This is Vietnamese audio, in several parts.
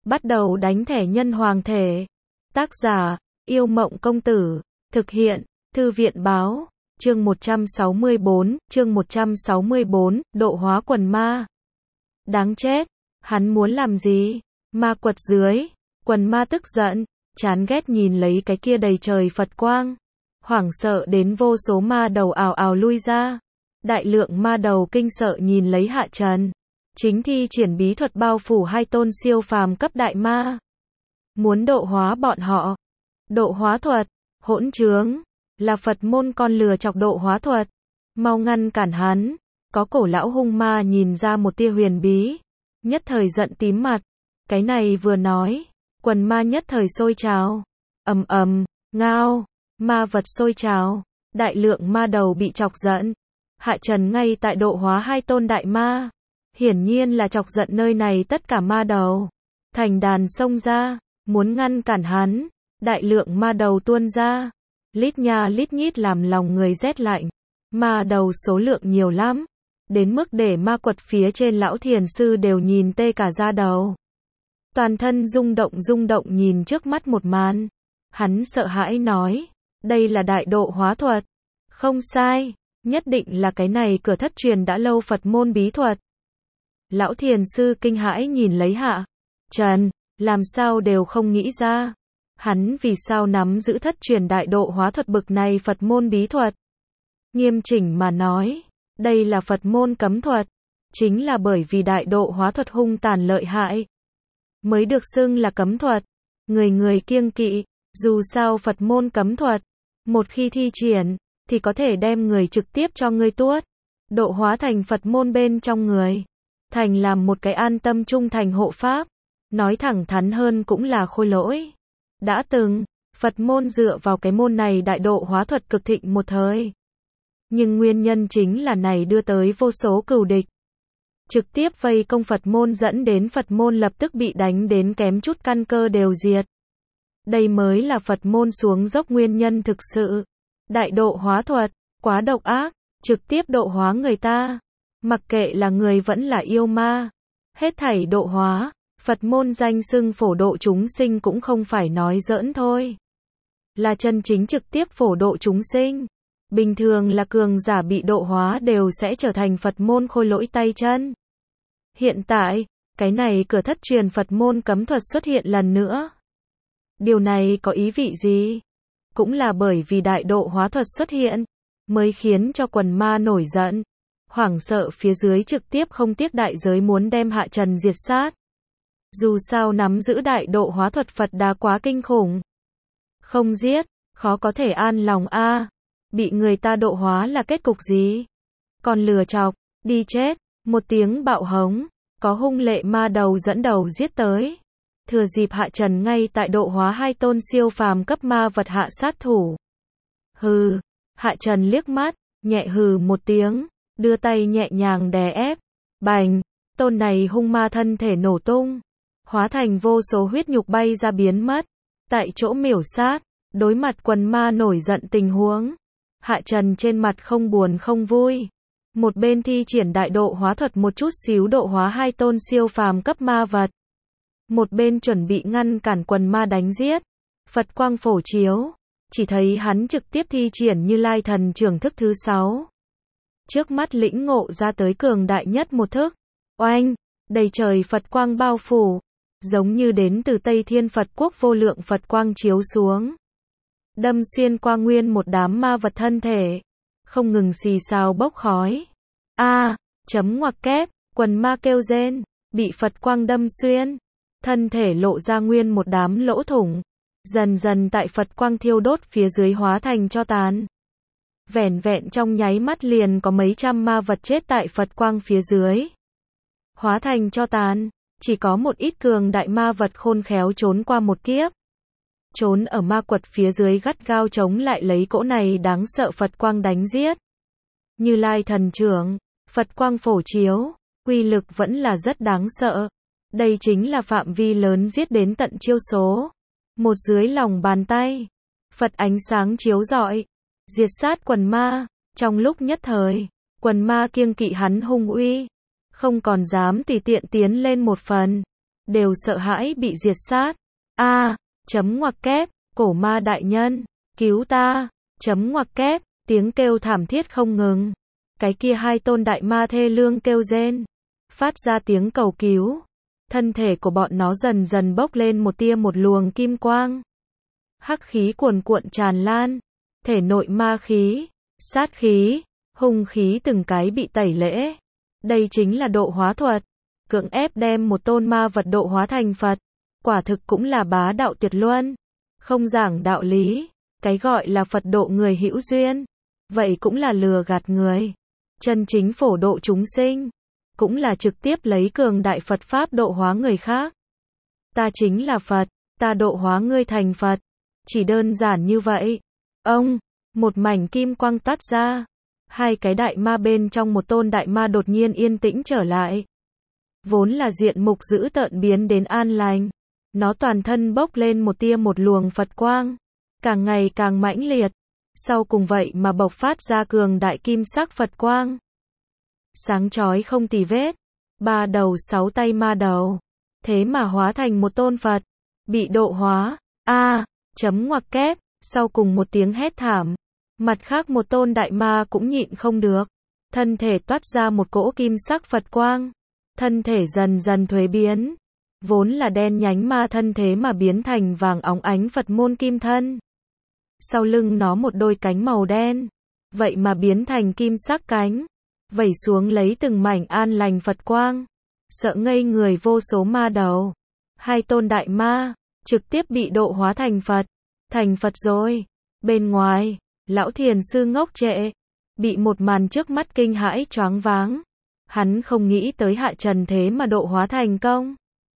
Bắt đầu đánh thẻ nhân hoàng thể. Tác giả, Yêu Mộng Công Tử. Thực hiện, Thư viện Báo. Chương 164, độ hóa quần ma. Đáng chết, hắn muốn làm gì? Ma quật dưới. Quần ma tức giận, chán ghét nhìn lấy cái kia đầy trời Phật quang. Hoảng sợ đến vô số ma đầu ào ào lui ra. Đại lượng ma đầu kinh sợ nhìn lấy Hạ Trần. Chính thi triển bí thuật bao phủ hai tôn siêu phàm cấp đại ma. Muốn độ hóa bọn họ. Độ hóa thuật, hỗn trướng, là Phật môn con lừa chọc độ hóa thuật. Mau ngăn cản hắn. Có cổ lão hung ma nhìn ra một tia huyền bí. Nhất thời giận tím mặt. Cái này vừa nói, quần ma nhất thời sôi trào. Ầm ầm, ngao, ma vật sôi trào. Đại lượng ma đầu bị chọc giận. Hạ Trần ngay tại độ hóa hai tôn đại ma. Hiển nhiên là chọc giận nơi này tất cả ma đầu. Thành đàn xông ra, muốn ngăn cản hắn. Đại lượng ma đầu tuôn ra. Lít nha lít nhít làm lòng người rét lạnh. Ma đầu số lượng nhiều lắm. Đến mức để ma quật phía trên lão thiền sư đều nhìn tê cả da đầu. Toàn thân rung động nhìn trước mắt một màn. Hắn sợ hãi nói. Đây là đại độ hóa thuật. Không sai. Nhất định là cái này cửa thất truyền đã lâu Phật môn bí thuật. Lão thiền sư kinh hãi nhìn lấy Hạ Trần. Làm sao đều không nghĩ ra. Hắn vì sao nắm giữ thất truyền đại độ hóa thuật bực này Phật môn bí thuật. Nghiêm chỉnh mà nói. Đây là Phật môn cấm thuật. Chính là bởi vì đại độ hóa thuật hung tàn lợi hại. Mới được xưng là cấm thuật. Người người kiêng kỵ. Dù sao Phật môn cấm thuật. Một khi thi triển. Thì có thể đem người trực tiếp cho ngươi tuốt. Độ hóa thành Phật môn bên trong người. Thành làm một cái an tâm trung thành hộ pháp. Nói thẳng thắn hơn cũng là khôi lỗi. Đã từng, Phật môn dựa vào cái môn này đại độ hóa thuật cực thịnh một thời. Nhưng nguyên nhân chính là này đưa tới vô số cừu địch. Trực tiếp vây công Phật môn dẫn đến Phật môn lập tức bị đánh đến kém chút căn cơ đều diệt. Đây mới là Phật môn xuống dốc nguyên nhân thực sự. Đại độ hóa thuật, quá độc ác, trực tiếp độ hóa người ta. Mặc kệ là người vẫn là yêu ma. Hết thảy độ hóa, Phật môn danh xưng phổ độ chúng sinh cũng không phải nói giỡn thôi. Là chân chính trực tiếp phổ độ chúng sinh. Bình thường là cường giả bị độ hóa đều sẽ trở thành Phật môn khôi lỗi tay chân. Hiện tại, cái này cửa thất truyền Phật môn cấm thuật xuất hiện lần nữa. Điều này có ý vị gì? Cũng là bởi vì đại độ hóa thuật xuất hiện, mới khiến cho quần ma nổi giận. Hoảng sợ phía dưới trực tiếp không tiếc đại giới muốn đem Hạ Trần diệt sát. Dù sao nắm giữ đại độ hóa thuật Phật đà quá kinh khủng. Không giết, khó có thể an lòng a. Bị người ta độ hóa là kết cục gì? Còn lừa chọc, đi chết. Một tiếng bạo hống, có hung lệ ma đầu dẫn đầu giết tới. Thừa dịp Hạ Trần ngay tại độ hóa hai tôn siêu phàm cấp ma vật hạ sát thủ. Hừ, Hạ Trần liếc mắt, nhẹ hừ một tiếng, đưa tay nhẹ nhàng đè ép. Bành, tôn này hung ma thân thể nổ tung. Hóa thành vô số huyết nhục bay ra biến mất. Tại chỗ miểu sát, đối mặt quần ma nổi giận tình huống. Hạ Trần trên mặt không buồn không vui. Một bên thi triển đại độ hóa thuật một chút xíu độ hóa hai tôn siêu phàm cấp ma vật. Một bên chuẩn bị ngăn cản quần ma đánh giết. Phật quang phổ chiếu. Chỉ thấy hắn trực tiếp thi triển Như Lai thần trưởng thức thứ 6. Trước mắt lĩnh ngộ ra tới cường đại nhất một thức. Oanh, đầy trời Phật quang bao phủ. Giống như đến từ Tây Thiên Phật quốc vô lượng Phật quang chiếu xuống. Đâm xuyên qua nguyên một đám ma vật thân thể. Không ngừng xì xào bốc khói. Chấm ngoặc kép, quần ma kêu rên. Bị Phật quang đâm xuyên. Thân thể lộ ra nguyên một đám lỗ thủng. Dần dần tại Phật quang thiêu đốt phía dưới hóa thành tro tàn. Vẻn vẹn trong nháy mắt liền có mấy trăm ma vật chết tại Phật quang phía dưới. Hóa thành tro tàn. Chỉ có một ít cường đại ma vật khôn khéo trốn qua một kiếp. Trốn ở ma quật phía dưới gắt gao chống lại lấy cỗ này đáng sợ Phật quang đánh giết. Như Lai thần trưởng, Phật quang phổ chiếu, uy lực vẫn là rất đáng sợ. Đây chính là phạm vi lớn giết đến tận chiêu số. Một dưới lòng bàn tay, Phật ánh sáng chiếu rọi, diệt sát quần ma. Trong lúc nhất thời, quần ma kiêng kỵ hắn hung uy. Không còn dám tùy tiện tiến lên một phần. đều sợ hãi bị diệt sát. A, chấm ngoặc kép, cổ ma đại nhân, cứu ta, chấm ngoặc kép, tiếng kêu thảm thiết không ngừng. Cái kia hai tôn đại ma thê lương kêu rên, phát ra tiếng cầu cứu. Thân thể của bọn nó dần dần bốc lên một luồng kim quang. Hắc khí cuồn cuộn tràn lan, thể nội ma khí, sát khí, hung khí từng cái bị tẩy lễ. Đây chính là độ hóa thuật, cưỡng ép đem một tôn ma vật độ hóa thành Phật, quả thực cũng là bá đạo tuyệt luân. Không giảng đạo lý, cái gọi là Phật độ người hữu duyên, vậy cũng là lừa gạt người. Chân chính phổ độ chúng sinh, cũng là trực tiếp lấy cường đại Phật Pháp độ hóa người khác. Ta chính là Phật, ta độ hóa ngươi thành Phật. Chỉ đơn giản như vậy. Ông, một mảnh kim quang toát ra. Hai cái đại ma bên trong một tôn đại ma đột nhiên yên tĩnh trở lại. Vốn là diện mục dữ tợn biến đến an lành. Nó toàn thân bốc lên một luồng Phật quang. Càng ngày càng mãnh liệt. Sau cùng vậy mà bộc phát ra cường đại kim sắc Phật quang. Sáng chói không tì vết. 3 đầu 6 tay ma đầu. Thế mà hóa thành một tôn Phật. Bị độ hóa. A, chấm ngoặc kép. Sau cùng một tiếng hét thảm. Mặt khác một tôn đại ma cũng nhịn không được. Thân thể toát ra một cỗ kim sắc Phật quang. Thân thể dần dần thuế biến. Vốn là đen nhánh ma thân thế mà biến thành vàng óng ánh Phật môn kim thân. Sau lưng nó một đôi cánh màu đen. Vậy mà biến thành kim sắc cánh. Vẩy xuống lấy từng mảnh an lành Phật quang. Sợ ngây người vô số ma đầu. Hai tôn đại ma, trực tiếp bị độ hóa thành Phật. Thành Phật rồi. Bên ngoài, lão thiền sư ngốc trệ. Bị một màn trước mắt kinh hãi choáng váng. Hắn không nghĩ tới hạ trần thế mà độ hóa thành công.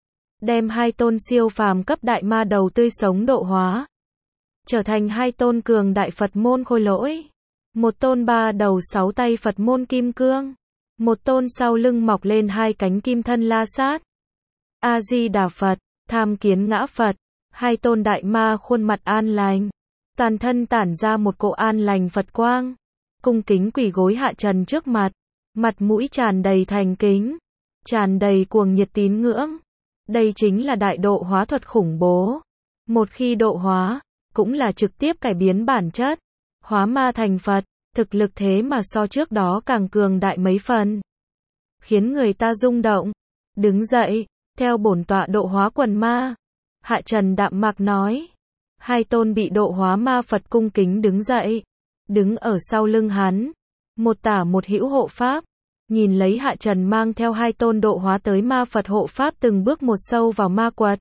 Đem hai tôn siêu phàm cấp đại ma đầu tươi sống độ hóa. Trở thành hai tôn cường đại Phật môn khôi lỗi. Một tôn 3 đầu 6 tay Phật môn kim cương. Một tôn sau lưng mọc lên hai cánh kim thân la sát. A-di-đà Phật, tham kiến ngã Phật. Hai tôn đại ma khuôn mặt an lành. Toàn thân tản ra một cỗ an lành Phật quang. Cung kính quỳ gối hạ trần trước mặt. Mặt mũi tràn đầy thành kính. Tràn đầy cuồng nhiệt tín ngưỡng. Đây chính là đại độ hóa thuật khủng bố. Một khi độ hóa, cũng là trực tiếp cải biến bản chất. Hóa ma thành Phật, thực lực thế mà so trước đó càng cường đại mấy phần. Khiến người ta rung động. Đứng dậy, theo bổn tọa độ hóa quần ma. Hạ Trần đạm mạc nói. Hai tôn bị độ hóa ma Phật cung kính đứng dậy. Đứng ở sau lưng hắn. Một tả một hữu hộ pháp. Nhìn lấy Hạ Trần mang theo hai tôn độ hóa tới ma Phật hộ pháp từng bước một sâu vào ma quật.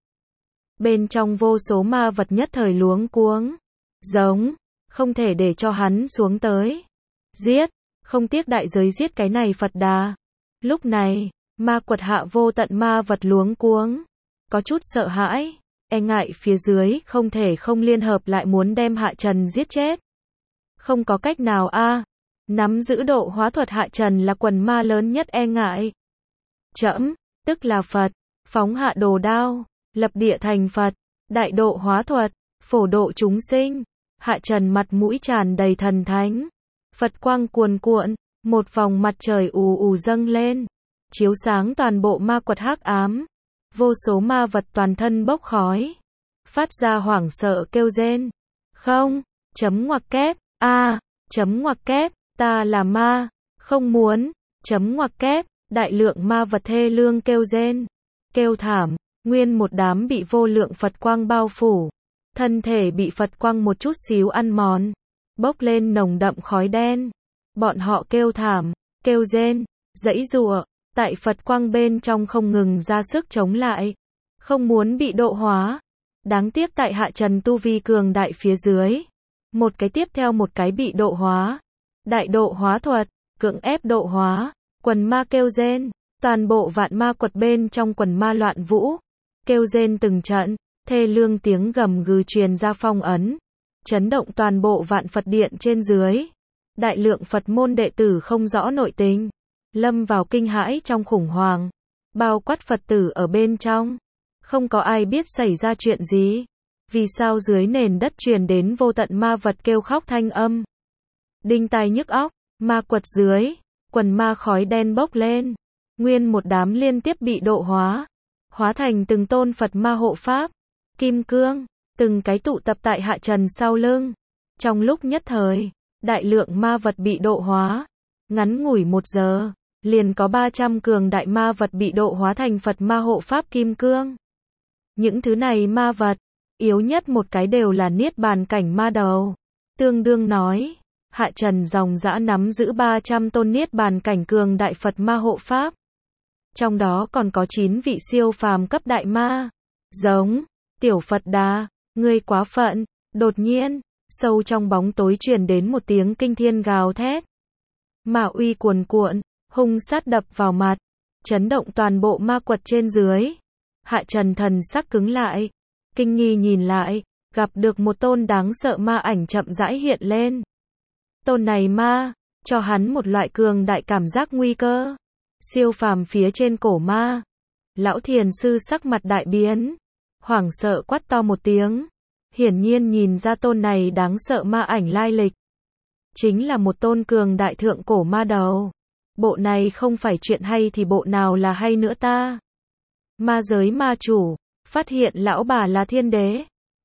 Bên trong vô số ma vật nhất thời luống cuống. Giống, không thể để cho hắn xuống tới. Giết, không tiếc đại giới giết cái này Phật Đà. Lúc này, ma quật hạ vô tận ma vật luống cuống. Có chút sợ hãi, e ngại phía dưới không thể không liên hợp lại muốn đem Hạ Trần giết chết. Không có cách nào a. Nắm giữ độ hóa thuật Hạ Trần là quần ma lớn nhất e ngại. Trẫm, tức là Phật, phóng hạ đồ đao, lập địa thành Phật, đại độ hóa thuật, phổ độ chúng sinh. Hạ Trần mặt mũi tràn đầy thần thánh. Phật quang cuồn cuộn, một vòng mặt trời ù ù dâng lên, chiếu sáng toàn bộ ma quật hắc ám. Vô số ma vật toàn thân bốc khói, phát ra hoảng sợ kêu rên. Không, chấm ngoặc kép, a, chấm ngoặc kép, ta là ma, không muốn, chấm ngoặc kép, đại lượng ma vật thê lương kêu rên, kêu thảm, nguyên một đám bị vô lượng Phật quang bao phủ, thân thể bị Phật quang một chút xíu ăn mòn, bốc lên nồng đậm khói đen. Bọn họ kêu thảm, kêu rên, giãy giụa, tại Phật quang bên trong không ngừng ra sức chống lại, không muốn bị độ hóa. Đáng tiếc tại Hạ Trần tu vi cường đại phía dưới, một cái tiếp theo một cái bị độ hóa. Đại độ hóa thuật, cưỡng ép độ hóa, quần ma kêu rên, toàn bộ vạn ma quật bên trong quần ma loạn vũ, kêu rên từng trận, thê lương tiếng gầm gừ truyền ra phong ấn, chấn động toàn bộ vạn Phật điện trên dưới. Đại lượng Phật môn đệ tử không rõ nội tình, lâm vào kinh hãi trong khủng hoảng, bao quát Phật tử ở bên trong, không có ai biết xảy ra chuyện gì. Vì sao dưới nền đất truyền đến vô tận ma vật kêu khóc thanh âm, đinh tai nhức óc. Ma quật dưới, quần ma khói đen bốc lên, nguyên một đám liên tiếp bị độ hóa. hóa thành từng tôn Phật ma hộ pháp, kim cương, từng cái tụ tập tại Hạ Trần sau lưng. Trong lúc nhất thời, đại lượng ma vật bị độ hóa. Ngắn ngủi 1 giờ, liền có 300 cường đại ma vật bị độ hóa thành Phật ma hộ pháp kim cương. Những thứ này ma vật, yếu nhất một cái đều là niết bàn cảnh ma đầu. Tương đương nói, Hạ Trần dòng dã nắm giữ 300 tôn niết bàn cảnh cường đại Phật ma hộ pháp. Trong đó còn có 9 vị siêu phàm cấp đại ma. Giống, tiểu Phật Đà, ngươi quá phận. Đột nhiên, sâu trong bóng tối truyền đến một tiếng kinh thiên gào thét. Ma uy cuồn cuộn, hung sát đập vào mặt, chấn động toàn bộ ma quật trên dưới. Hạ Trần thần sắc cứng lại, kinh nghi nhìn lại, gặp được một tôn đáng sợ ma ảnh chậm rãi hiện lên. Tôn này ma, cho hắn một loại cường đại cảm giác nguy cơ. Siêu phàm phía trên cổ ma. Lão thiền sư sắc mặt đại biến, hoảng sợ quát to một tiếng. Hiển nhiên nhìn ra tôn này đáng sợ ma ảnh lai lịch. Chính là một tôn cường đại thượng cổ ma đầu. Bộ này không phải chuyện hay thì bộ nào là hay nữa ta? Ma giới ma chủ, phát hiện lão bà là thiên đế.